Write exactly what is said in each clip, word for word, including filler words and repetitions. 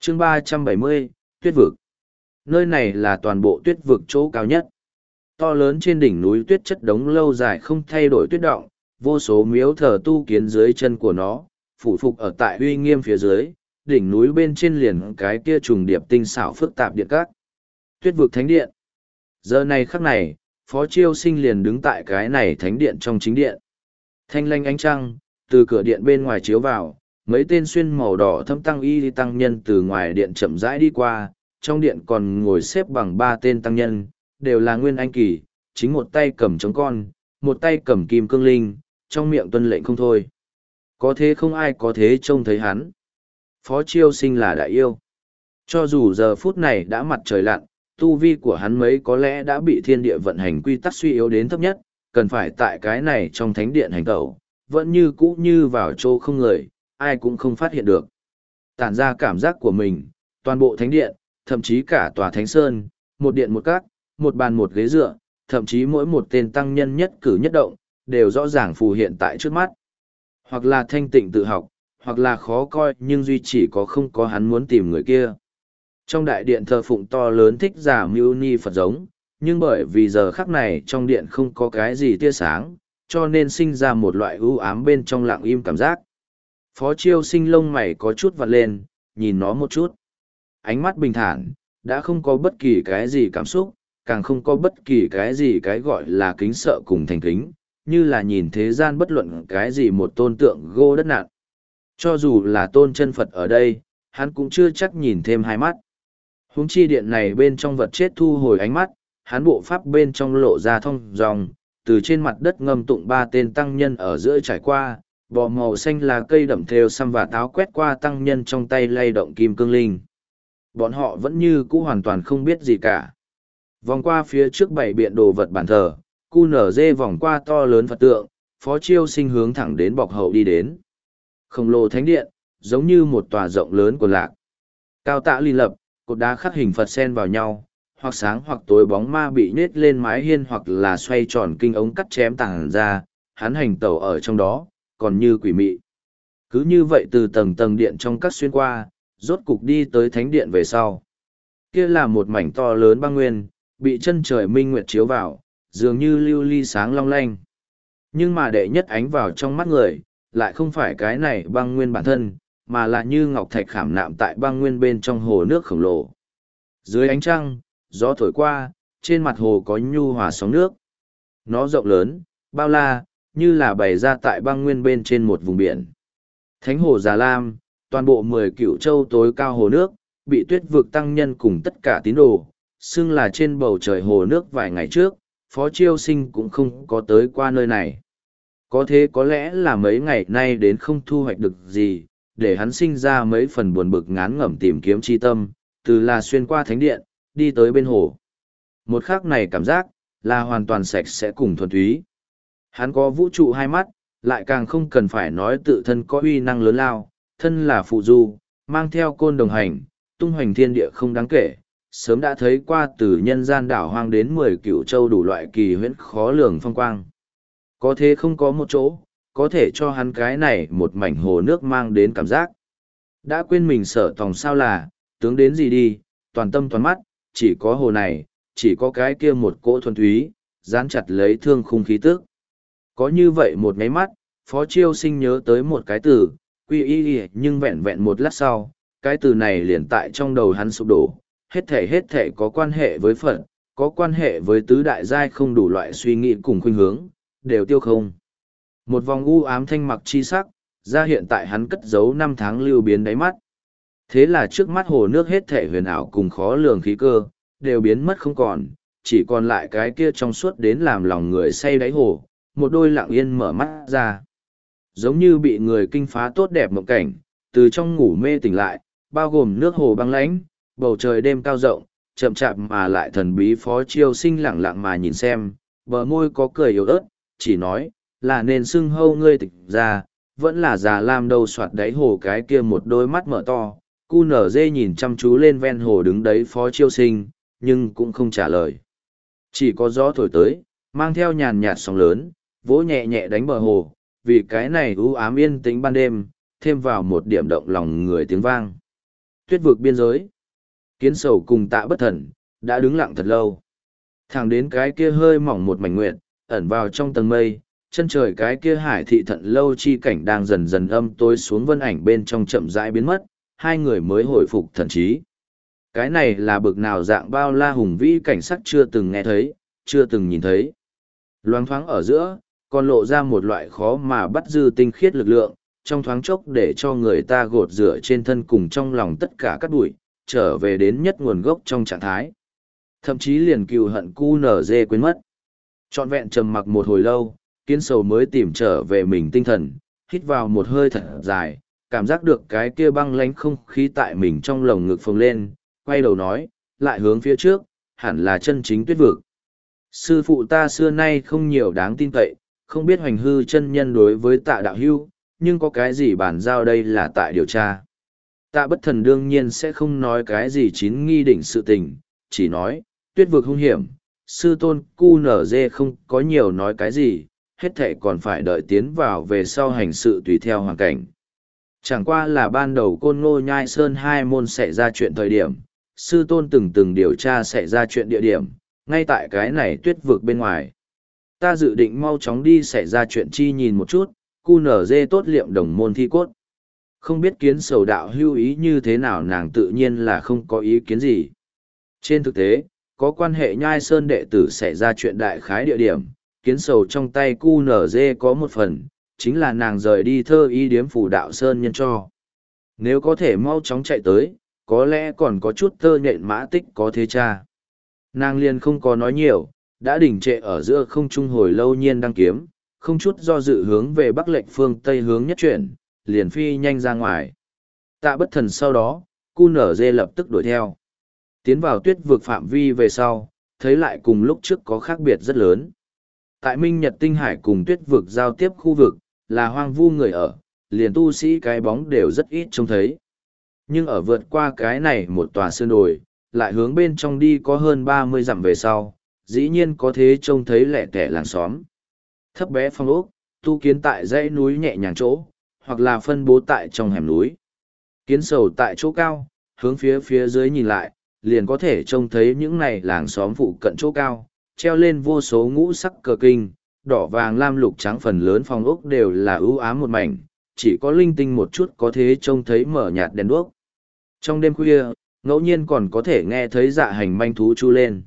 chương ba trăm bảy mươi, tuyết vực. Nơi này là toàn bộ tuyết vực chỗ cao nhất. To lớn trên đỉnh núi tuyết chất đống lâu dài không thay đổi tuyết động, vô số miếu thờ tu kiến dưới chân của nó, phủ phục ở tại uy nghiêm phía dưới, đỉnh núi bên trên liền cái kia trùng điệp tinh xảo phức tạp điện các. Tuyết vực thánh điện. Giờ này khắc này, Phó Chiêu Sinh liền đứng tại cái này thánh điện trong chính điện. Thanh lanh ánh trăng, từ cửa điện bên ngoài chiếu vào, mấy tên xuyên màu đỏ thâm tăng y tăng nhân từ ngoài điện chậm rãi đi qua, trong điện còn ngồi xếp bằng ba tên tăng nhân, đều là nguyên anh kỳ, chính một tay cầm trống con, một tay cầm kim cương linh, trong miệng tuân lệnh không thôi. Có thế không ai có thế trông thấy hắn. Phó Chiêu Sinh là đại yêu. Cho dù giờ phút này đã mặt trời lặn, tu vi của hắn mấy có lẽ đã bị thiên địa vận hành quy tắc suy yếu đến thấp nhất, cần phải tại cái này trong thánh điện hành tẩu, vẫn như cũ như vào chỗ không người, ai cũng không phát hiện được. Tản ra cảm giác của mình, toàn bộ thánh điện, thậm chí cả tòa thánh sơn, một điện một các, một bàn một ghế dựa, thậm chí mỗi một tên tăng nhân nhất cử nhất động, đều rõ ràng phù hiện tại trước mắt. Hoặc là thanh tịnh tự học, hoặc là khó coi nhưng duy chỉ có không có hắn muốn tìm người kia. Trong đại điện thờ phụng to lớn thích giả mưu ni Phật giống, nhưng bởi vì giờ khắc này trong điện không có cái gì tia sáng, cho nên sinh ra một loại ưu ám bên trong lặng im cảm giác. Phó Chiêu Sinh lông mày có chút vặn lên, nhìn nó một chút. Ánh mắt bình thản, đã không có bất kỳ cái gì cảm xúc, càng không có bất kỳ cái gì cái gọi là kính sợ cùng thành kính, như là nhìn thế gian bất luận cái gì một tôn tượng gô đất nặn. Cho dù là tôn chân Phật ở đây, hắn cũng chưa chắc nhìn thêm hai mắt. Huống chi điện này bên trong vật chết thu hồi ánh mắt, hắn bộ pháp bên trong lộ ra thông dòng, từ trên mặt đất ngâm tụng ba tên tăng nhân ở giữa trải qua, bò màu xanh là cây đậm thêu xăm và táo quét qua tăng nhân trong tay lay động kim cương linh. Bọn họ vẫn như cũ hoàn toàn không biết gì cả. Vòng qua phía trước bảy biện đồ vật bản thờ, cu nở dê vòng qua to lớn Phật tượng, Phó Chiêu Sinh hướng thẳng đến bọc hậu đi đến. Khổng lồ thánh điện, giống như một tòa rộng lớn của lạc. Cao tạ ly lập, cột đá khắc hình Phật xen vào nhau, hoặc sáng hoặc tối bóng ma bị nết lên mái hiên hoặc là xoay tròn kinh ống cắt chém tảng ra, hắn hành tẩu ở trong đó, còn như quỷ mị. Cứ như vậy từ tầng tầng điện trong các xuyên qua, rốt cục đi tới thánh điện về sau. Kia là một mảnh to lớn băng nguyên, bị chân trời minh nguyệt chiếu vào, dường như lưu ly sáng long lanh. Nhưng mà đệ nhất ánh vào trong mắt người, lại không phải cái này băng nguyên bản thân, mà là như ngọc thạch khảm nạm tại băng nguyên bên trong hồ nước khổng lồ. Dưới ánh trăng, gió thổi qua, trên mặt hồ có nhu hòa sóng nước. Nó rộng lớn, bao la, như là bày ra tại băng nguyên bên trên một vùng biển. Thánh hồ Già Lam, toàn bộ mười cựu châu tối cao hồ nước, bị tuyết vực tăng nhân cùng tất cả tín đồ, xưng là trên bầu trời hồ nước vài ngày trước, Phó Chiêu Sinh cũng không có tới qua nơi này. Có thế có lẽ là mấy ngày nay đến không thu hoạch được gì, để hắn sinh ra mấy phần buồn bực ngán ngẩm tìm kiếm chi tâm, từ là xuyên qua thánh điện, đi tới bên hồ. Một khắc này cảm giác, là hoàn toàn sạch sẽ cùng thuần túy. Hắn có vũ trụ hai mắt, lại càng không cần phải nói tự thân có uy năng lớn lao, thân là phụ du, mang theo côn đồng hành, tung hoành thiên địa không đáng kể, sớm đã thấy qua từ nhân gian đảo hoang đến mười cựu châu đủ loại kỳ huyễn khó lường phong quang. Có thế không có một chỗ, có thể cho hắn cái này một mảnh hồ nước mang đến cảm giác. Đã quên mình sợ tòng sao là, tướng đến gì đi, toàn tâm toàn mắt, chỉ có hồ này, chỉ có cái kia một cỗ thuần túy, dán chặt lấy thương khung khí tức. Có như vậy một máy mắt, Phó Chiêu Sinh nhớ tới một cái từ, quy y, nhưng vẹn vẹn một lát sau, cái từ này liền tại trong đầu hắn sụp đổ, hết thể hết thể có quan hệ với Phật, có quan hệ với tứ đại giai không đủ loại suy nghĩ cùng khuynh hướng, đều tiêu không. Một vòng u ám thanh mặc chi sắc, ra hiện tại hắn cất giấu năm tháng lưu biến đáy mắt. Thế là trước mắt hồ nước hết thể huyền ảo cùng khó lường khí cơ, đều biến mất không còn, chỉ còn lại cái kia trong suốt đến làm lòng người say đáy hồ, một đôi lặng yên mở mắt ra. Giống như bị người kinh phá tốt đẹp mộng cảnh, từ trong ngủ mê tỉnh lại, bao gồm nước hồ băng lãnh, bầu trời đêm cao rộng, chậm chạp mà lại thần bí. Phó Chiêu Sinh lặng lặng mà nhìn xem, bờ môi có cười yếu ớt, chỉ nói, là nên xưng hâu ngươi tịch ra, vẫn là Già Lam đâu. Soạt đáy hồ cái kia một đôi mắt mở to, cu nở dê nhìn chăm chú lên ven hồ đứng đấy Phó Chiêu Sinh, nhưng cũng không trả lời. Chỉ có gió thổi tới, mang theo nhàn nhạt sóng lớn, vỗ nhẹ nhẹ đánh bờ hồ, vì cái này u ám yên tĩnh ban đêm, thêm vào một điểm động lòng người tiếng vang. Tuyết vực biên giới. Kiến sầu cùng Tạ Bất Thần, đã đứng lặng thật lâu. Thẳng đến cái kia hơi mỏng một mảnh nguyện, ẩn vào trong tầng mây, chân trời cái kia hải thị thận lâu chi cảnh đang dần dần âm tối xuống vân ảnh bên trong chậm rãi biến mất, hai người mới hồi phục thần trí. Cái này là bực nào dạng bao la hùng vĩ cảnh sắc chưa từng nghe thấy, chưa từng nhìn thấy. Loáng thoáng ở giữa, còn lộ ra một loại khó mà bắt dư tinh khiết lực lượng, trong thoáng chốc để cho người ta gột rửa trên thân cùng trong lòng tất cả các bụi, trở về đến nhất nguồn gốc trong trạng thái. Thậm chí liền cừu hận cu nở dê quên mất. Trọn vẹn trầm mặc một hồi lâu, Kiến sầu mới tìm trở về mình tinh thần, hít vào một hơi thật dài, cảm giác được cái kia băng lánh không khí tại mình trong lồng ngực phồng lên, quay đầu nói, lại hướng phía trước, hẳn là chân chính tuyết vực. Sư phụ ta xưa nay không nhiều đáng tin cậy, không biết hoành hư chân nhân đối với Tạ đạo hưu, nhưng có cái gì bàn giao đây là tại điều tra. Tạ Bất Thần đương nhiên sẽ không nói cái gì chín nghi đỉnh sự tình, chỉ nói, tuyết vực hung hiểm, sư tôn cu nở dê không có nhiều nói cái gì, hết thệ còn phải đợi tiến vào về sau hành sự tùy theo hoàn cảnh. Chẳng qua là ban đầu Côn Ngô Nhai Sơn hai môn xảy ra chuyện thời điểm, sư tôn từng từng điều tra xảy ra chuyện địa điểm, ngay tại cái này tuyết vực bên ngoài. Ta dự định mau chóng đi xảy ra chuyện chi nhìn một chút, cu nở dê tốt liệm đồng môn thi cốt. Không biết Kiến sầu đạo hưu ý như thế nào, nàng tự nhiên là không có ý kiến gì. Trên thực tế, có quan hệ Nhai Sơn đệ tử xảy ra chuyện đại khái địa điểm, Kiến sầu trong tay cu nở dê có một phần, chính là nàng rời đi thơ y điếm phủ đạo Sơn nhân cho. Nếu có thể mau chóng chạy tới, có lẽ còn có chút tơ nhện mã tích có thế cha. Nàng liền không có nói nhiều, đã đỉnh trệ ở giữa không trung hồi lâu nhiên đang kiếm, không chút do dự hướng về bắc lệnh phương tây hướng nhất chuyển, liền phi nhanh ra ngoài. Tạ Bất Thần sau đó, cu nở dê lập tức đuổi theo. Tiến vào tuyết vực phạm vi về sau, thấy lại cùng lúc trước có khác biệt rất lớn. Tại Minh Nhật Tinh Hải cùng tuyết vực giao tiếp khu vực, là hoang vu người ở, liền tu sĩ cái bóng đều rất ít trông thấy. Nhưng ở vượt qua cái này một tòa sơn đồi, lại hướng bên trong đi có hơn ba mươi dặm về sau, dĩ nhiên có thế trông thấy lẻ tẻ làng xóm. Thấp bé phong ốc, tu kiến tại dãy núi nhẹ nhàng chỗ, hoặc là phân bố tại trong hẻm núi. Kiến sầu tại chỗ cao, hướng phía phía dưới nhìn lại, liền có thể trông thấy những này làng xóm phụ cận chỗ cao, treo lên vô số ngũ sắc cờ kinh, đỏ vàng lam lục trắng, phần lớn phong ốc đều là ưu ám một mảnh, chỉ có linh tinh một chút có thế trông thấy mở nhạt đèn đuốc. Trong đêm khuya, ngẫu nhiên còn có thể nghe thấy dạ hành manh thú chu lên.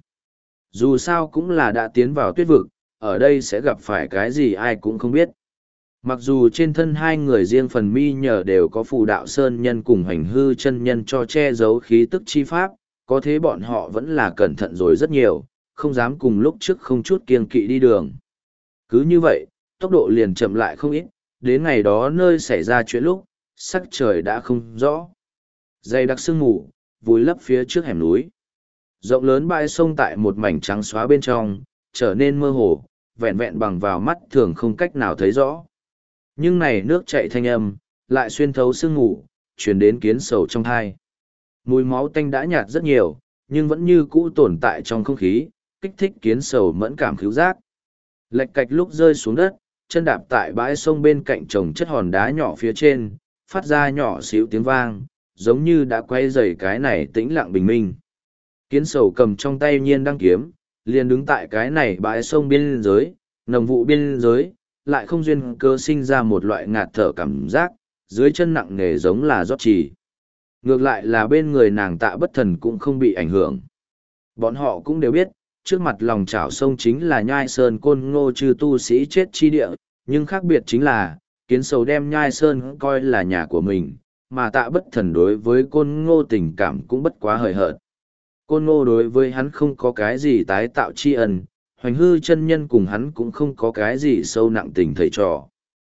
Dù sao cũng là đã tiến vào tuyết vực, ở đây sẽ gặp phải cái gì ai cũng không biết. Mặc dù trên thân hai người riêng phần mi nhờ đều có phù đạo sơn nhân cùng hành hư chân nhân cho che giấu khí tức chi pháp, có thế bọn họ vẫn là cẩn thận rồi rất nhiều, không dám cùng lúc trước không chút kiêng kỵ đi đường. Cứ như vậy, tốc độ liền chậm lại không ít, đến ngày đó nơi xảy ra chuyện lúc, sắc trời đã không rõ. Dày đặc sương mù, vùi lấp phía trước hẻm núi. Rộng lớn bãi sông tại một mảnh trắng xóa bên trong, trở nên mơ hồ, vẹn vẹn bằng vào mắt thường không cách nào thấy rõ. Nhưng này nước chảy thanh âm, lại xuyên thấu sương mù, truyền đến Kiến sầu trong thai. Mùi máu tanh đã nhạt rất nhiều, nhưng vẫn như cũ tồn tại trong không khí, kích thích Kiến sầu mẫn cảm khứu giác. Lạch cạch lúc rơi xuống đất, chân đạp tại bãi sông bên cạnh trồng chất hòn đá nhỏ phía trên, phát ra nhỏ xíu tiếng vang, giống như đã quay dày cái này tĩnh lặng bình minh. Kiến sầu cầm trong tay nhiên đăng kiếm, liền đứng tại cái này bãi sông biên giới, nồng vụ biên giới, lại không duyên cơ sinh ra một loại ngạt thở cảm giác, dưới chân nặng nề giống là rót trì. Ngược lại là bên người nàng Tạ Bất Thần cũng không bị ảnh hưởng. Bọn họ cũng đều biết, trước mặt lòng chảo sông chính là Nhai Sơn Côn Ngô chư tu sĩ chết chi địa, nhưng khác biệt chính là, Kiến sầu đem Nhai Sơn coi là nhà của mình, mà Tạ Bất Thần đối với Côn Ngô tình cảm cũng bất quá hời hợt. Côn Ngô đối với hắn không có cái gì tái tạo tri ân, hoành hư chân nhân cùng hắn cũng không có cái gì sâu nặng tình thầy trò.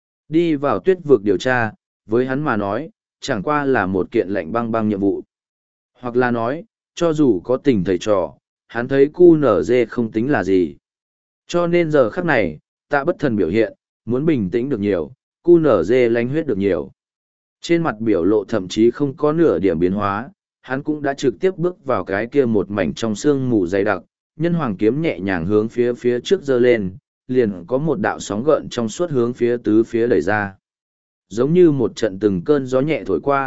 Đi vào tuyết vực điều tra, với hắn mà nói, chẳng qua là một kiện lệnh băng băng nhiệm vụ. Hoặc là nói, cho dù có tình thầy trò, hắn thấy cu nở dê không tính là gì. Cho nên giờ khắc này, Tạ Bất Thần biểu hiện, muốn bình tĩnh được nhiều, cu nở dê lánh huyết được nhiều. Trên mặt biểu lộ thậm chí không có nửa điểm biến hóa, hắn cũng đã trực tiếp bước vào cái kia một mảnh trong sương mù dày đặc, nhân hoàng kiếm nhẹ nhàng hướng phía phía trước giơ lên, liền có một đạo sóng gợn trong suốt hướng phía tứ phía đẩy ra. Giống như một trận từng cơn gió nhẹ thổi qua,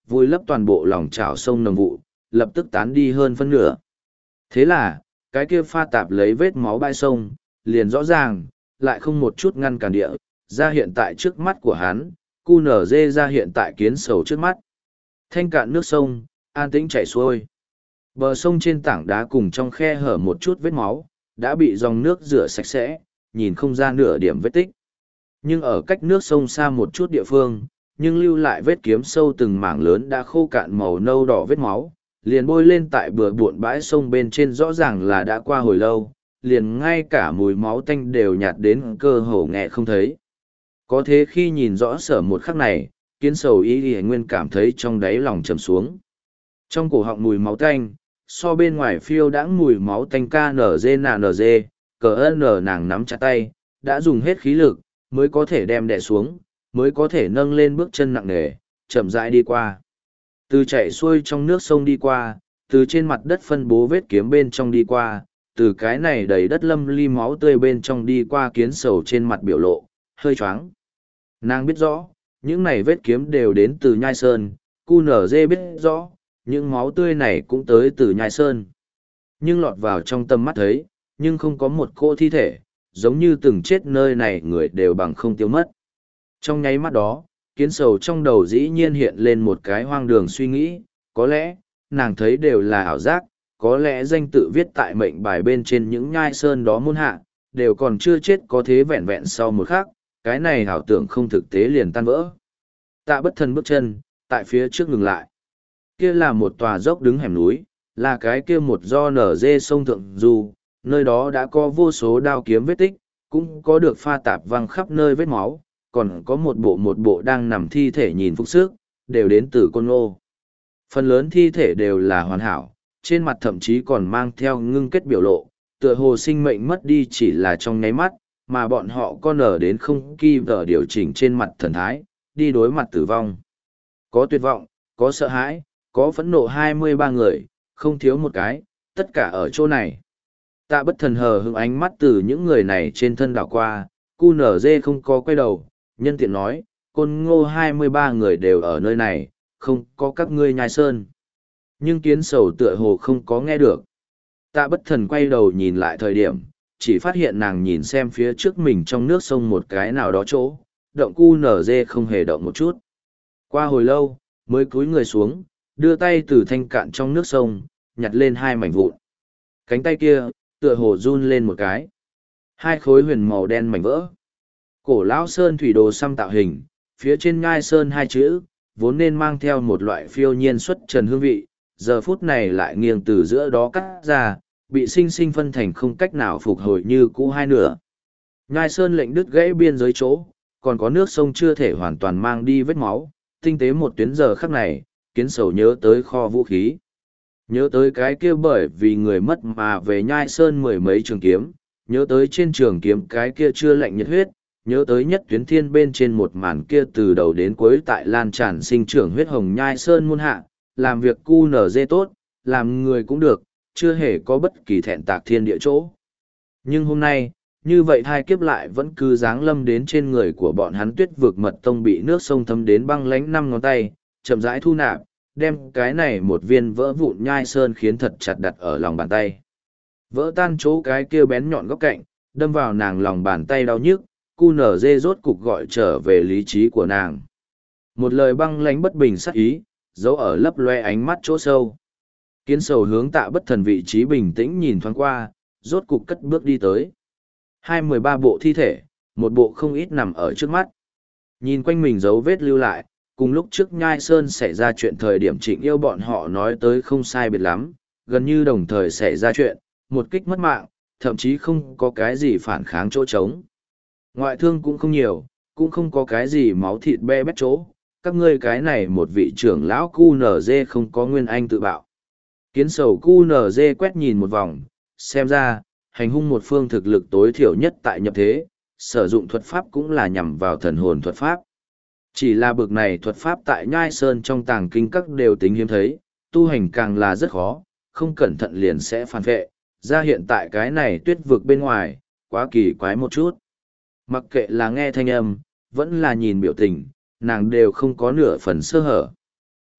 vùi lấp toàn bộ lòng chảo sông nồng vụ, lập tức tán đi hơn phân nửa. Thế là, cái kia pha tạp lấy vết máu bãi sông, liền rõ ràng, lại không một chút ngăn cản địa, ra hiện tại trước mắt của hắn, cu nở dê ra hiện tại kiến sầu trước mắt. Thanh cạn nước sông, an tĩnh chảy xuôi. Bờ sông trên tảng đá cùng trong khe hở một chút vết máu, đã bị dòng nước rửa sạch sẽ, nhìn không ra nửa điểm vết tích. Nhưng ở cách nước sông xa một chút địa phương, nhưng lưu lại vết kiếm sâu từng mảng lớn đã khô cạn màu nâu đỏ vết máu, liền bôi lên tại bờ buộn bãi sông bên trên rõ ràng là đã qua hồi lâu, liền ngay cả mùi máu tanh đều nhạt đến cơ hồ nghe không thấy. Có thế khi nhìn rõ sở một khắc này, kiến sầu ý thì nguyên cảm thấy trong đáy lòng trầm xuống. Trong cổ họng mùi máu tanh, so bên ngoài phiêu đãng mùi máu tanh ca nở dê nà nở dê, cờ ơn nở nàng nắm chặt tay, đã dùng hết khí lực, mới có thể đem đè xuống, mới có thể nâng lên bước chân nặng nề, chậm rãi đi qua. Từ chạy xuôi trong nước sông đi qua, từ trên mặt đất phân bố vết kiếm bên trong đi qua, từ cái này đầy đất lâm ly máu tươi bên trong đi qua kiến sầu trên mặt biểu lộ, hơi choáng. Nàng biết rõ, những này vết kiếm đều đến từ nhai sơn, cu nở dê biết rõ, những máu tươi này cũng tới từ nhai sơn. Nhưng lọt vào trong tầm mắt thấy, nhưng không có một cô thi thể, giống như từng chết nơi này người đều bằng không tiêu mất. Trong nháy mắt đó, kiến sầu trong đầu dĩ nhiên hiện lên một cái hoang đường suy nghĩ, có lẽ, nàng thấy đều là ảo giác, có lẽ danh tự viết tại mệnh bài bên trên những nhai sơn đó môn hạ, đều còn chưa chết có thế vẹn vẹn sau một khắc, cái này ảo tưởng không thực tế liền tan vỡ. Tạ bất thần bước chân, tại phía trước ngừng lại. Kia là một tòa dốc đứng hẻm núi, là cái kia một do nở dê sông thượng du, nơi đó đã có vô số đao kiếm vết tích, cũng có được pha tạp văng khắp nơi vết máu, còn có một bộ một bộ đang nằm thi thể nhìn phúc sức, đều đến từ Côn Ngô. Phần lớn thi thể đều là hoàn hảo, trên mặt thậm chí còn mang theo ngưng kết biểu lộ, tựa hồ sinh mệnh mất đi chỉ là trong nháy mắt, mà bọn họ còn ở đến không kỳ vở điều chỉnh trên mặt thần thái, đi đối mặt tử vong. Có tuyệt vọng, có sợ hãi, có phẫn nộ hai mươi ba người, không thiếu một cái, tất cả ở chỗ này. Tạ bất thần hờ hững ánh mắt từ những người này trên thân đảo qua, cu nở dê không có quay đầu, nhân tiện nói, Côn Ngô hai mươi ba người đều ở nơi này, không có các ngươi nhai sơn. Nhưng kiến sầu tựa hồ không có nghe được. Tạ bất thần quay đầu nhìn lại thời điểm, chỉ phát hiện nàng nhìn xem phía trước mình trong nước sông một cái nào đó chỗ, động cu nở dê không hề động một chút. Qua hồi lâu, mới cúi người xuống, đưa tay từ thanh cạn trong nước sông, nhặt lên hai mảnh vụn. Cánh tay kia, tựa hồ run lên một cái. Hai khối huyền màu đen mảnh vỡ. Cổ lão sơn thủy đồ xăm tạo hình, phía trên ngai sơn hai chữ, vốn nên mang theo một loại phiêu nhiên xuất trần hương vị, giờ phút này lại nghiêng từ giữa đó cắt ra, bị sinh sinh phân thành không cách nào phục hồi như cũ hai nửa. Ngai sơn lệnh đứt gãy biên giới chỗ, còn có nước sông chưa thể hoàn toàn mang đi vết máu, tinh tế một tuyến giờ khắc này, kiến sầu nhớ tới kho vũ khí. Nhớ tới cái kia bởi vì người mất mà về nhai sơn mười mấy trường kiếm, nhớ tới trên trường kiếm cái kia chưa lạnh nhiệt huyết, nhớ tới nhất tuyến thiên bên trên một màn kia từ đầu đến cuối tại lan tràn sinh trưởng huyết hồng nhai sơn muôn hạ, làm việc cu nở dê tốt, làm người cũng được, chưa hề có bất kỳ thẹn tạc thiên địa chỗ. Nhưng hôm nay, như vậy hai kiếp lại vẫn cứ giáng lâm đến trên người của bọn hắn tuyết vực mật tông bị nước sông thấm đến băng lánh năm ngón tay, chậm rãi thu nạp, đem cái này một viên vỡ vụn nhai sơn khiến thật chặt đặt ở lòng bàn tay. Vỡ tan chỗ cái kia bén nhọn góc cạnh, đâm vào nàng lòng bàn tay đau nhức, cu nở dê rốt cục gọi trở về lý trí của nàng. Một lời băng lánh bất bình sắc ý, giấu ở lấp loe ánh mắt chỗ sâu. Kiến sầu hướng Tạ bất thần vị trí bình tĩnh nhìn thoáng qua, rốt cục cất bước đi tới. Hai mười ba bộ thi thể, một bộ không ít nằm ở trước mắt. Nhìn quanh mình dấu vết lưu lại, cùng lúc trước nhai sơn xảy ra chuyện thời điểm Trịnh Yêu bọn họ nói tới không sai biệt lắm, gần như đồng thời xảy ra chuyện, một kích mất mạng, thậm chí không có cái gì phản kháng chỗ trống. Ngoại thương cũng không nhiều, cũng không có cái gì máu thịt be bét chỗ, các ngươi cái này một vị trưởng lão cu nở dê không có nguyên anh tự bạo. Kiến sầu cu nở dê quét nhìn một vòng, xem ra, hành hung một phương thực lực tối thiểu nhất tại nhập thế, sử dụng thuật pháp cũng là nhằm vào thần hồn thuật pháp. Chỉ là bực này thuật pháp tại nhai sơn trong tàng kinh các đều tính hiếm thấy, tu hành càng là rất khó, không cẩn thận liền sẽ phản vệ, ra hiện tại cái này tuyết vực bên ngoài, quá kỳ quái một chút. Mặc kệ là nghe thanh âm, vẫn là nhìn biểu tình, nàng đều không có nửa phần sơ hở.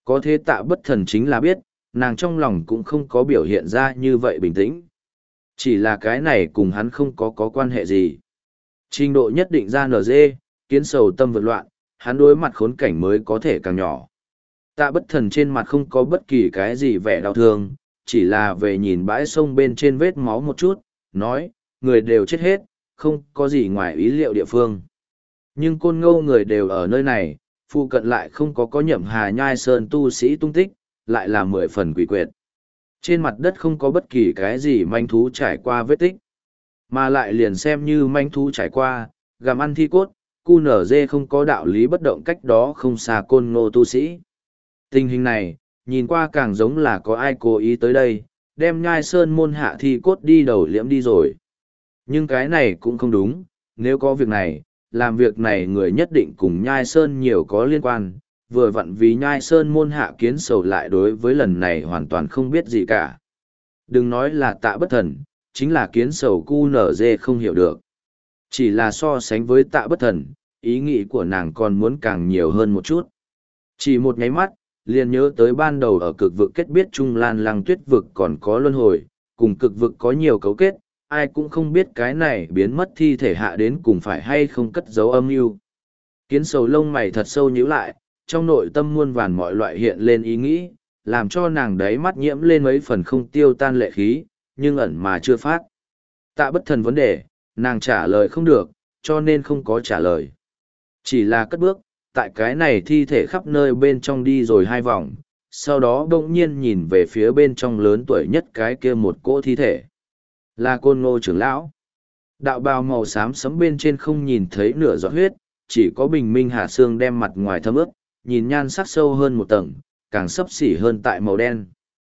Có thế Tạ Bất Thần chính là biết, nàng trong lòng cũng không có biểu hiện ra như vậy bình tĩnh. Chỉ là cái này cùng hắn không có có quan hệ gì. Trình độ nhất định ra en giê, kiến sầu tâm vượt loạn, hắn đối mặt khốn cảnh mới có thể càng nhỏ. Tạ Bất Thần trên mặt không có bất kỳ cái gì vẻ đau thương, chỉ là về nhìn bãi sông bên trên vết máu một chút, nói, người đều chết hết, không có gì ngoài ý liệu địa phương. Nhưng côn ngô người đều ở nơi này, phụ cận lại không có có nhậm hà nhai sơn tu sĩ tung tích, lại là mười phần quỷ quyệt. Trên mặt đất không có bất kỳ cái gì manh thú trải qua vết tích, mà lại liền xem như manh thú trải qua, gặm ăn thi cốt, cu nở dê không có đạo lý bất động cách đó không xa côn ngô tu sĩ. Tình hình này, nhìn qua càng giống là có ai cố ý tới đây, đem nhai sơn môn hạ thi cốt đi đầu liễm đi rồi. Nhưng cái này cũng không đúng, nếu có việc này, làm việc này người nhất định cùng nhai sơn nhiều có liên quan, vừa vặn vì nhai sơn môn hạ kiến sầu lại đối với lần này hoàn toàn không biết gì cả. Đừng nói là Tạ Bất Thần, chính là kiến sầu cu nở dê không hiểu được. Chỉ là so sánh với Tạ Bất Thần, ý nghĩ của nàng còn muốn càng nhiều hơn một chút. Chỉ một nháy mắt, liền nhớ tới ban đầu ở cực vực kết biết Trung Lan Lăng Tuyết vực còn có luân hồi, cùng cực vực có nhiều cấu kết, ai cũng không biết cái này biến mất thi thể hạ đến cùng phải hay không cất giấu âm mưu. Kiến sầu lông mày thật sâu nhíu lại, trong nội tâm muôn vàn mọi loại hiện lên ý nghĩ, làm cho nàng đáy mắt nhiễm lên mấy phần không tiêu tan lệ khí, nhưng ẩn mà chưa phát. Tạ Bất Thần vấn đề, nàng trả lời không được, cho nên không có trả lời. Chỉ là cất bước, tại cái này thi thể khắp nơi bên trong đi rồi hai vòng, sau đó bỗng nhiên nhìn về phía bên trong lớn tuổi nhất cái kia một cỗ thi thể. Là Côn Ngô trưởng lão. Đạo bào màu xám sẫm bên trên không nhìn thấy nửa giọt huyết, chỉ có bình minh hạ xương đem mặt ngoài thấm ướt, nhìn nhan sắc sâu hơn một tầng, càng xấp xỉ hơn tại màu đen.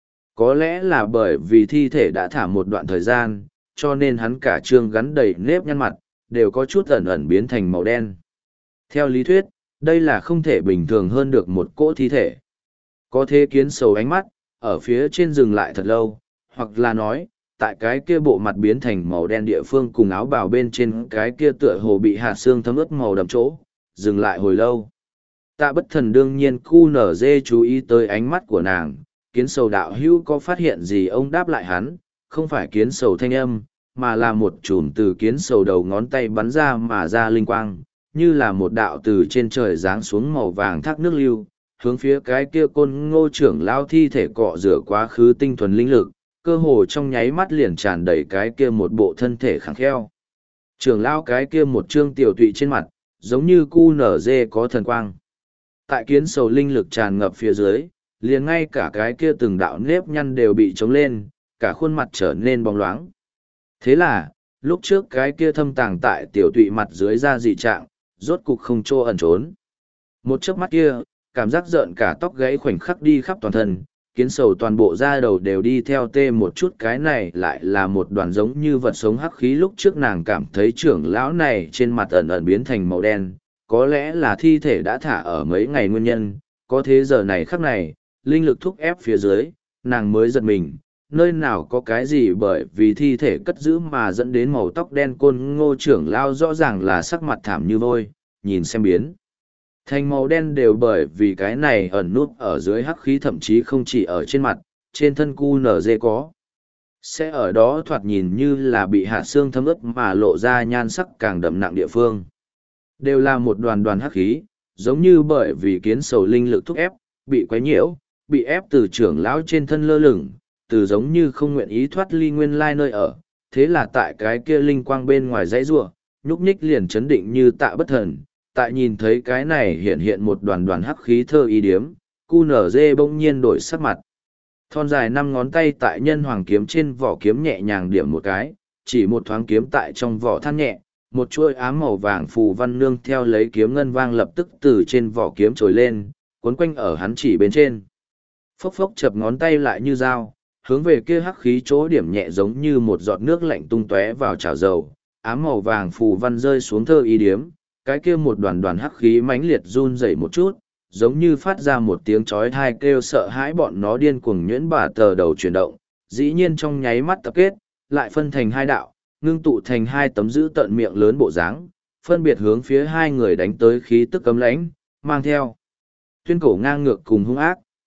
Có lẽ là bởi vì thi thể đã thả một đoạn thời gian, cho nên hắn cả trương gắn đầy nếp nhăn mặt, đều có chút ẩn ẩn biến thành màu đen. Theo lý thuyết, đây là không thể bình thường hơn được một cỗ thi thể. Có thế kiến sầu ánh mắt, ở phía trên dừng lại thật lâu, hoặc là nói, tại cái kia bộ mặt biến thành màu đen địa phương cùng áo bào bên trên cái kia tựa hồ bị hạt xương thấm ướt màu đậm chỗ, dừng lại hồi lâu. Tạ Bất Thần đương nhiên cu nở dê chú ý tới ánh mắt của nàng, kiến sầu đạo hữu có phát hiện gì ông đáp lại hắn, không phải kiến sầu thanh âm, mà là một chùm từ kiến sầu đầu ngón tay bắn ra mà ra linh quang, như là một đạo từ trên trời giáng xuống màu vàng thác nước lưu, hướng phía cái kia Côn Ngô trưởng lao thi thể cọ rửa quá khứ tinh thuần linh lực, cơ hồ trong nháy mắt liền tràn đầy cái kia một bộ thân thể khẳng kheo. Trưởng lao cái kia một trương tiểu tụy trên mặt, giống như cu nở dê có thần quang. Tại kiến sầu linh lực tràn ngập phía dưới, liền ngay cả cái kia từng đạo nếp nhăn đều bị trống lên, cả khuôn mặt trở nên bóng loáng. Thế là, lúc trước cái kia thâm tàng tại tiểu tụy mặt dưới da dị trạng, rốt cục không chỗ ẩn trốn. Một chớp mắt kia, cảm giác rợn cả tóc gáy khoảnh khắc đi khắp toàn thân, kiến sầu toàn bộ da đầu đều đi theo tê một chút, cái này lại là một đoàn giống như vật sống hắc khí. Lúc trước nàng cảm thấy trưởng lão này trên mặt ẩn ẩn biến thành màu đen, có lẽ là thi thể đã thả ở mấy ngày nguyên nhân, có thế giờ này khắc này, linh lực thúc ép phía dưới, nàng mới giật mình, nơi nào có cái gì bởi vì thi thể cất giữ mà dẫn đến màu tóc đen. Côn Ngô trưởng lao rõ ràng là sắc mặt thảm như vôi, nhìn xem biến thành màu đen đều bởi vì cái này ẩn nút ở dưới hắc khí, thậm chí không chỉ ở trên mặt, trên thân cu nở dê có. Sẽ ở đó thoạt nhìn như là bị hạ xương thấm ướt mà lộ ra nhan sắc càng đậm nặng địa phương. Đều là một đoàn đoàn hắc khí, giống như bởi vì kiến sầu linh lực thúc ép, bị quấy nhiễu, bị ép từ trưởng lão trên thân lơ lửng, từ giống như không nguyện ý thoát ly nguyên lai nơi ở. Thế là tại cái kia linh quang bên ngoài dãy rủa, nhúc nhích liền chấn định như Tạ Bất Thần. Tại nhìn thấy cái này hiện hiện một đoàn đoàn hắc khí thơ y điếm, cu nở dê bỗng nhiên đổi sắc mặt. Thon dài năm ngón tay tại nhân hoàng kiếm trên vỏ kiếm nhẹ nhàng điểm một cái, chỉ một thoáng kiếm tại trong vỏ than nhẹ, một chuôi ám màu vàng phù văn nương theo lấy kiếm ngân vang lập tức từ trên vỏ kiếm trồi lên, cuốn quanh ở hắn chỉ bên trên. Phốc phốc chập ngón tay lại như dao, hướng về kia hắc khí chỗ điểm nhẹ giống như một giọt nước lạnh tung tóe vào chảo dầu, ám màu vàng phù văn rơi xuống thơ y điếm, cái kia một đoàn đoàn hắc khí mãnh liệt run rẩy một chút, giống như phát ra một tiếng chói tai kêu sợ hãi, bọn nó điên cuồng nhuyễn bả tờ đầu chuyển động, dĩ nhiên trong nháy mắt tập kết, lại phân thành hai đạo, ngưng tụ thành hai tấm giữ tận miệng lớn bộ dáng, phân biệt hướng phía hai người đánh tới, khí tức cấm lãnh, mang theo tuyên cổ ngang ngược cùng hung ác,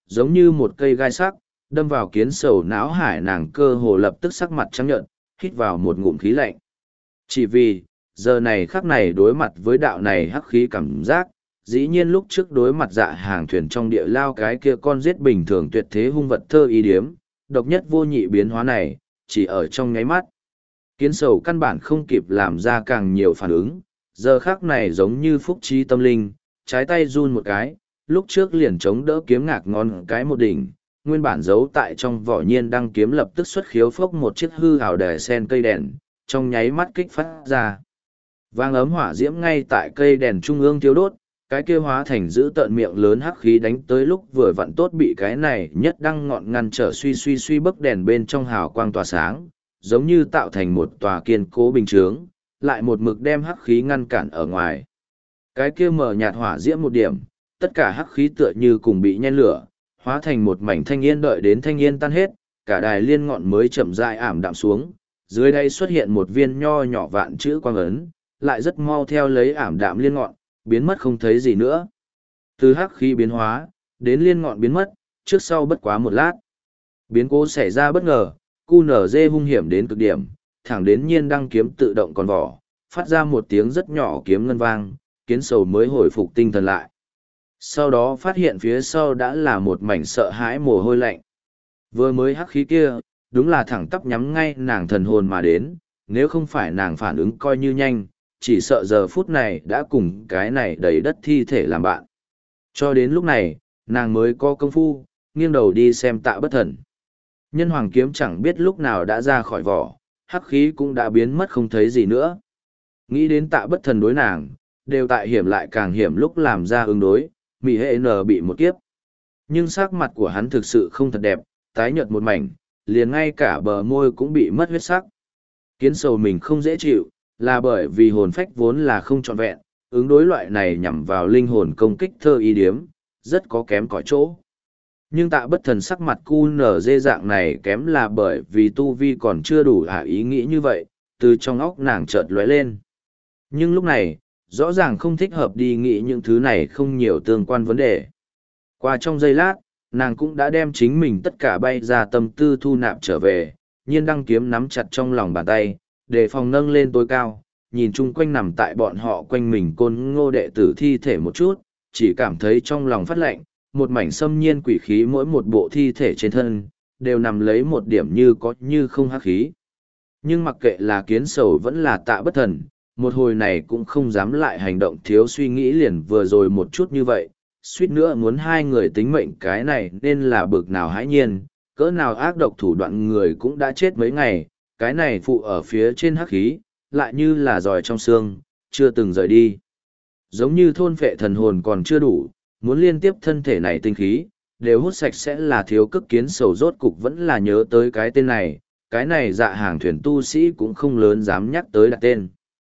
giống như một cây gai sắc, đâm vào kiến sầu não hải. Nàng cơ hồ lập tức sắc mặt trắng nhợt, hít vào một ngụm khí lạnh. Chỉ vì, giờ này khắc này đối mặt với đạo này hắc khí cảm giác, dĩ nhiên lúc trước đối mặt dạ hàng thuyền trong địa lao cái kia con giết bình thường tuyệt thế hung vật thơ ý điếm, độc nhất vô nhị biến hóa này, chỉ ở trong nháy mắt. Kiến sầu căn bản không kịp làm ra càng nhiều phản ứng, giờ khắc này giống như phúc trí tâm linh, trái tay run một cái, lúc trước liền chống đỡ kiếm ngạc ngon cái một đỉnh, nguyên bản giấu tại trong vỏ nhiên đăng kiếm lập tức xuất khiếu phốc một chiếc hư hào đè sen cây đèn, trong nháy mắt kích phát ra. Vang ấm hỏa diễm ngay tại cây đèn trung ương thiêu đốt, cái kia hóa thành giữ tợn miệng lớn hắc khí đánh tới lúc vừa vặn tốt bị cái này nhất đăng ngọn ngăn trở suy suy suy bấc đèn bên trong hào quang tỏa sáng, giống như tạo thành một tòa kiên cố bình chướng, lại một mực đem hắc khí ngăn cản ở ngoài. Cái kia mở nhạt hỏa diễm một điểm, tất cả hắc khí tựa như cùng bị nhen lửa, hóa thành một mảnh thanh yên, đợi đến thanh yên tan hết, cả đài liên ngọn mới chậm rãi ảm đạm xuống, dưới đây xuất hiện một viên nho nhỏ vạn chữ quang ấn, lại rất mau theo lấy ảm đạm liên ngọn, biến mất không thấy gì nữa. Từ hắc khí biến hóa, đến liên ngọn biến mất, trước sau bất quá một lát. Biến cố xảy ra bất ngờ, cu nở dê hung hiểm đến cực điểm, thẳng đến nhiên đăng kiếm tự động còn vỏ, phát ra một tiếng rất nhỏ kiếm ngân vang, kiến sầu mới hồi phục tinh thần lại. Sau đó phát hiện phía sau đã là một mảnh sợ hãi mồ hôi lạnh. Vừa mới hắc khí kia, đúng là thẳng tắp nhắm ngay nàng thần hồn mà đến, nếu không phải nàng phản ứng coi như nhanh, chỉ sợ giờ phút này đã cùng cái này đầy đất thi thể làm bạn. Cho đến lúc này, nàng mới có công phu, nghiêng đầu đi xem Tạ Bất Thần. Nhân hoàng kiếm chẳng biết lúc nào đã ra khỏi vỏ, hắc khí cũng đã biến mất không thấy gì nữa. Nghĩ đến Tạ Bất Thần đối nàng, đều tại hiểm lại càng hiểm lúc làm ra ứng đối, Mỹ hệ nở bị một kiếp. Nhưng sắc mặt của hắn thực sự không thật đẹp, tái nhợt một mảnh, liền ngay cả bờ môi cũng bị mất huyết sắc. Kiến sầu mình không dễ chịu, là bởi vì hồn phách vốn là không trọn vẹn, ứng đối loại này nhằm vào linh hồn công kích thơ ý điếm, rất có kém cỏi chỗ. Nhưng Tạ Bất Thần sắc mặt cu nở dê dạng này kém là bởi vì tu vi còn chưa đủ ả ý nghĩ như vậy, từ trong óc nàng chợt lóe lên. Nhưng lúc này, rõ ràng không thích hợp đi nghĩ những thứ này không nhiều tương quan vấn đề. Qua trong giây lát, nàng cũng đã đem chính mình tất cả bay ra tâm tư thu nạp trở về, nhiên đăng kiếm nắm chặt trong lòng bàn tay, để phòng nâng lên tối cao, nhìn chung quanh nằm tại bọn họ quanh mình côn ngô đệ tử thi thể một chút, chỉ cảm thấy trong lòng phát lạnh, một mảnh xâm nhiên quỷ khí mỗi một bộ thi thể trên thân, đều nằm lấy một điểm như có như không hắc khí. Nhưng mặc kệ là kiến sầu vẫn là Tạ Bất Thần, một hồi này cũng không dám lại hành động thiếu suy nghĩ liền vừa rồi một chút như vậy, suýt nữa muốn hai người tính mệnh cái này nên là bực nào hãi nhiên, cỡ nào ác độc thủ đoạn người cũng đã chết mấy ngày, cái này phụ ở phía trên hắc khí, lại như là giòi trong xương, chưa từng rời đi. Giống như thôn phệ thần hồn còn chưa đủ, muốn liên tiếp thân thể này tinh khí, đều hút sạch sẽ là thiếu cức kiến sầu rốt cục vẫn là nhớ tới cái tên này, cái này dạ hàng thuyền tu sĩ cũng không lớn dám nhắc tới đặt tên.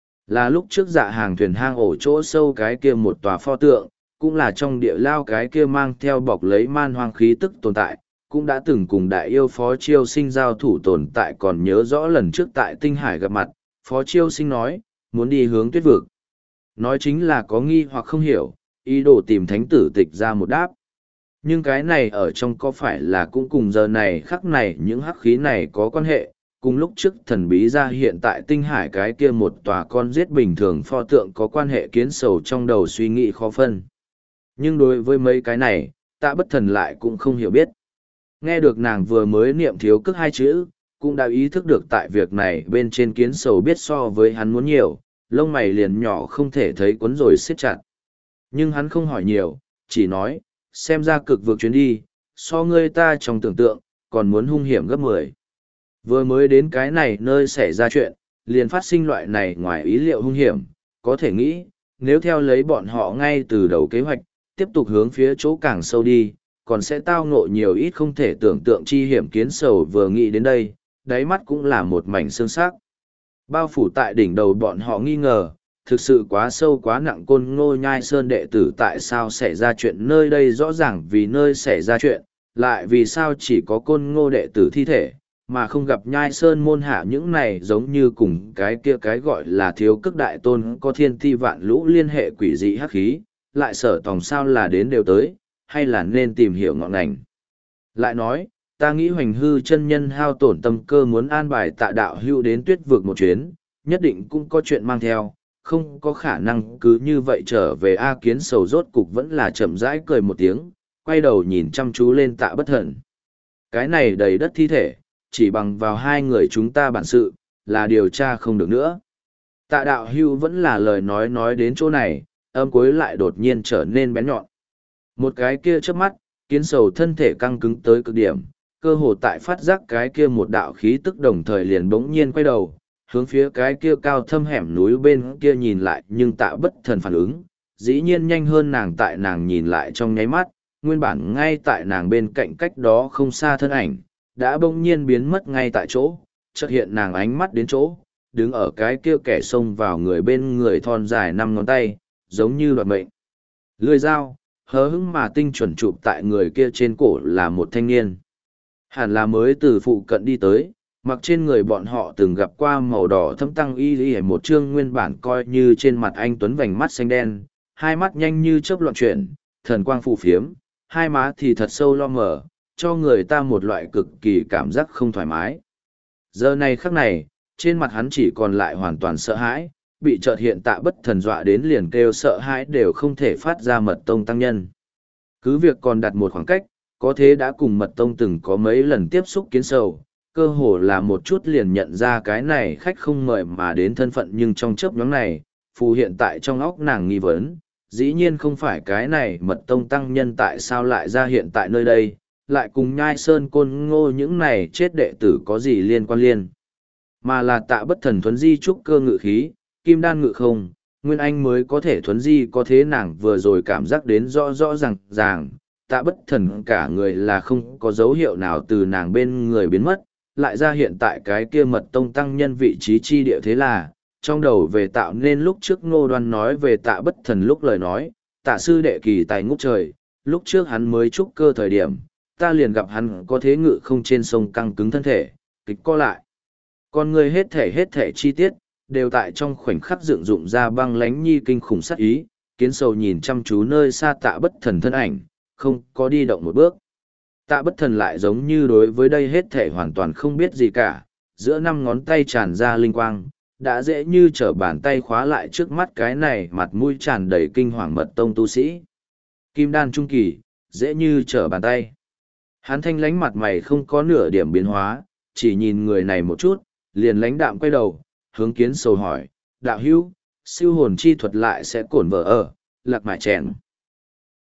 Là lúc trước dạ hàng thuyền hang ổ chỗ sâu cái kia một tòa pho tượng, cũng là trong địa lao cái kia mang theo bọc lấy man hoang khí tức tồn tại, cũng đã từng cùng đại yêu Phó Chiêu Sinh giao thủ tồn tại còn nhớ rõ lần trước tại Tinh Hải gặp mặt, Phó Chiêu Sinh nói, muốn đi hướng tuyết vực. Nói chính là có nghi hoặc không hiểu, ý đồ tìm thánh tử tịch ra một đáp. Nhưng cái này ở trong có phải là cũng cùng giờ này khắc này những hắc khí này có quan hệ, cùng lúc trước thần bí ra hiện tại Tinh Hải cái kia một tòa con giết bình thường pho tượng có quan hệ kiến sầu trong đầu suy nghĩ khó phân. Nhưng đối với mấy cái này, Tạ Bất Thần lại cũng không hiểu biết. Nghe được nàng vừa mới niệm thiếu cức hai chữ, cũng đã ý thức được tại việc này bên trên kiến sầu biết so với hắn muốn nhiều, lông mày liền nhỏ không thể thấy cuốn rồi siết chặt. Nhưng hắn không hỏi nhiều, chỉ nói, xem ra cực vượt chuyến đi, so ngươi ta trong tưởng tượng, còn muốn hung hiểm gấp mười. Vừa mới đến cái này nơi xảy ra chuyện, liền phát sinh loại này ngoài ý liệu hung hiểm, có thể nghĩ, nếu theo lấy bọn họ ngay từ đầu kế hoạch, tiếp tục hướng phía chỗ càng sâu đi, còn sẽ tao ngộ nhiều ít không thể tưởng tượng chi hiểm kiến sầu vừa nghĩ đến đây, đáy mắt cũng là một mảnh xương sắc. Bao phủ tại đỉnh đầu bọn họ nghi ngờ, thực sự quá sâu quá nặng côn ngô nhai sơn đệ tử tại sao xảy ra chuyện nơi đây rõ ràng vì nơi xảy ra chuyện, lại vì sao chỉ có côn ngô đệ tử thi thể, mà không gặp nhai sơn môn hạ những này giống như cùng cái kia cái gọi là thiếu cức đại tôn có thiên thi vạn lũ liên hệ quỷ dị hắc khí, lại sở tòng sao là đến đều tới, hay là nên tìm hiểu ngọn ngành. Lại nói, ta nghĩ Hoành Hư chân nhân hao tổn tâm cơ muốn an bài Tạ đạo hữu đến Tuyết vực một chuyến, nhất định cũng có chuyện mang theo, không có khả năng cứ như vậy trở về. A Kiến Sầu rốt cục vẫn là chậm rãi cười một tiếng, quay đầu nhìn chăm chú lên Tạ Bất Thần. Cái này đầy đất thi thể, chỉ bằng vào hai người chúng ta bản sự, là điều tra không được nữa. Tạ đạo hưu vẫn là lời nói nói đến chỗ này, âm cuối lại đột nhiên trở nên bén nhọn. Một cái kia trước mắt, Kiến Sầu thân thể căng cứng tới cực điểm, cơ hồ tại phát giác cái kia một đạo khí tức đồng thời liền bỗng nhiên quay đầu, hướng phía cái kia cao thâm hẻm núi bên kia nhìn lại, nhưng Tạ Bất Thần phản ứng, dĩ nhiên nhanh hơn nàng. Tại nàng nhìn lại trong nháy mắt, nguyên bản ngay tại nàng bên cạnh cách đó không xa thân ảnh, đã bỗng nhiên biến mất ngay tại chỗ, chợt hiện nàng ánh mắt đến chỗ, đứng ở cái kia kẻ xông vào người bên người thon dài năm ngón tay, giống như đoạt mệnh. Lưỡi dao, hớ hững mà tinh chuẩn chụp tại người kia trên cổ là một thanh niên. Hẳn là mới từ phụ cận đi tới, mặc trên người bọn họ từng gặp qua màu đỏ thâm tăng y y một chương nguyên bản coi như trên mặt anh tuấn vành mắt xanh đen, hai mắt nhanh như chớp loạn chuyển, thần quang phù phiếm, hai má thì thật sâu lo mở, cho người ta một loại cực kỳ cảm giác không thoải mái. Giờ này khắc này, trên mặt hắn chỉ còn lại hoàn toàn sợ hãi, bị chợt hiện Tạ Bất Thần dọa đến liền kêu sợ hãi đều không thể phát ra. Mật tông tăng nhân. Cứ việc còn đặt một khoảng cách, có thế đã cùng Mật tông từng có mấy lần tiếp xúc Kiến Sầu, cơ hồ là một chút liền nhận ra cái này khách không mời mà đến thân phận, nhưng trong chớp nhoáng này, phù hiện tại trong óc nàng nghi vấn, dĩ nhiên không phải cái này Mật tông tăng nhân tại sao lại ra hiện tại nơi đây, lại cùng Nhai Sơn Côn Ngô những này chết đệ tử có gì liên quan liên, mà là Tạ Bất Thần thuấn di trúc cơ ngự khí, kim đan ngự không, Nguyên Anh mới có thể thuấn di. Có thế nàng vừa rồi cảm giác đến rõ rõ ràng ràng, Tạ Bất Thần cả người là không có dấu hiệu nào từ nàng bên người biến mất, lại ra hiện tại cái kia Mật tông tăng nhân vị trí chi địa. Thế là, trong đầu về tạo nên lúc trước Ngô Đoan nói về Tạ Bất Thần lúc lời nói, Tạ sư đệ kỳ tài ngút trời, lúc trước hắn mới trúc cơ thời điểm, ta liền gặp hắn có thế ngự không trên sông căng cứng thân thể, kịch co lại. Con người hết thể hết thể chi tiết, đều tại trong khoảnh khắc dựng dụng ra băng lánh nhi kinh khủng sát ý. Kiến Sầu nhìn chăm chú nơi xa Tạ Bất Thần thân ảnh, không có đi động một bước. Tạ Bất Thần lại giống như đối với đây hết thể hoàn toàn không biết gì cả, giữa năm ngón tay tràn ra linh quang, đã dễ như trở bàn tay khóa lại trước mắt cái này mặt mũi tràn đầy kinh hoàng Mật tông tu sĩ. Kim đan trung kỳ, dễ như trở bàn tay. Hắn thanh lánh mặt mày không có nửa điểm biến hóa, chỉ nhìn người này một chút, liền lãnh đạm quay đầu, hướng Kiến Sầu hỏi, đạo hữu, siêu hồn chi thuật lại sẽ cổn vỡ ở, lạc mại chèn.